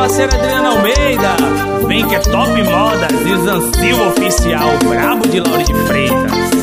parceiro Adriano Almeida, vem que é top modas e o Zanzil oficial, brabo de Lauro de Freitas.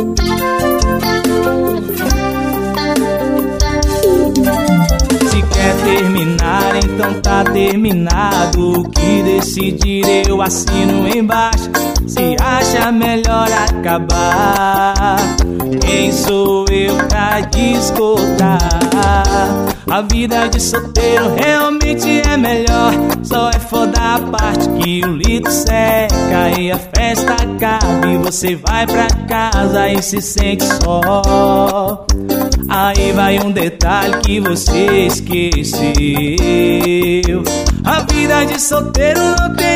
Se quer terminar, então tá terminado. O que decidir eu assino embaixo. Se acha melhor acabar, quem sou eu pra discordar? A vida de solteiro realmente é melhor. Só é foda a parte que o litro seca e a festa acaba e você vai pra casa e se sente só. Aí vai um detalhe que você esqueceu: a vida de solteiro não tem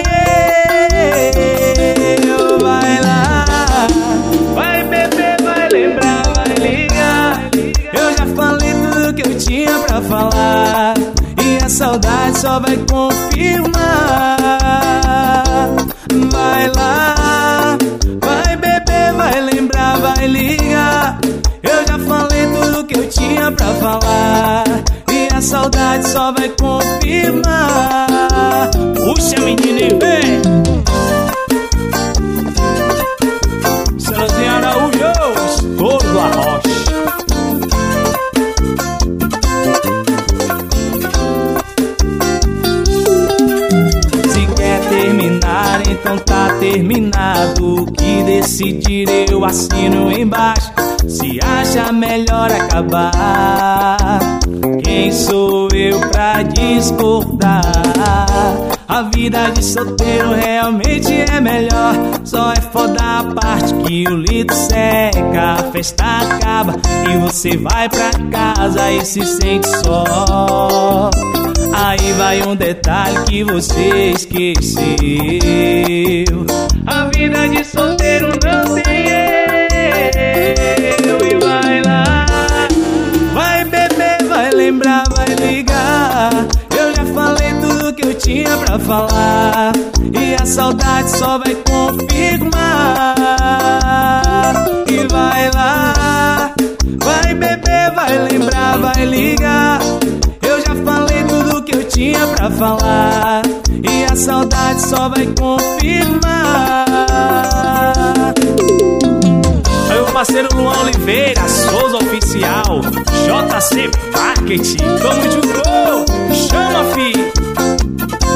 eu. Vai lá, vai beber, vai lembrar, vai ligar. Eu já falei tudo que eu tinha pra falar e a saudade só vai confirmar. Vai lá, vai beber, vai lembrar, vai ligar. Eu já falei tudo que eu tinha pra falar e a saudade só vai confirmar. Puxa, menina, e vem Celozinho Araújo, estouro do Arrocha. Se quer terminar, então tá terminado. O que decidir eu assino embaixo. Se acha melhor acabar, quem sou eu pra discordar? A vida de solteiro realmente é melhor. Só é foda a parte que o litro seca, a festa acaba e você vai pra casa e se sente só. Aí vai um detalhe que você esqueceu: a vida de solteiro não tem eu. E vai lá, vai beber, vai lembrar, vai ligar. Eu já falei tudo que eu tinha pra falar e a saudade só vai confirmar. E vai lá, vai beber, vai lembrar, vai ligar. Eu já falei tudo que eu tinha pra falar e a saudade só vai confirmar. Aí o parceiro Luan Oliveira, Souza Oficial, JC Marketing, vamos de gol, chama, fi.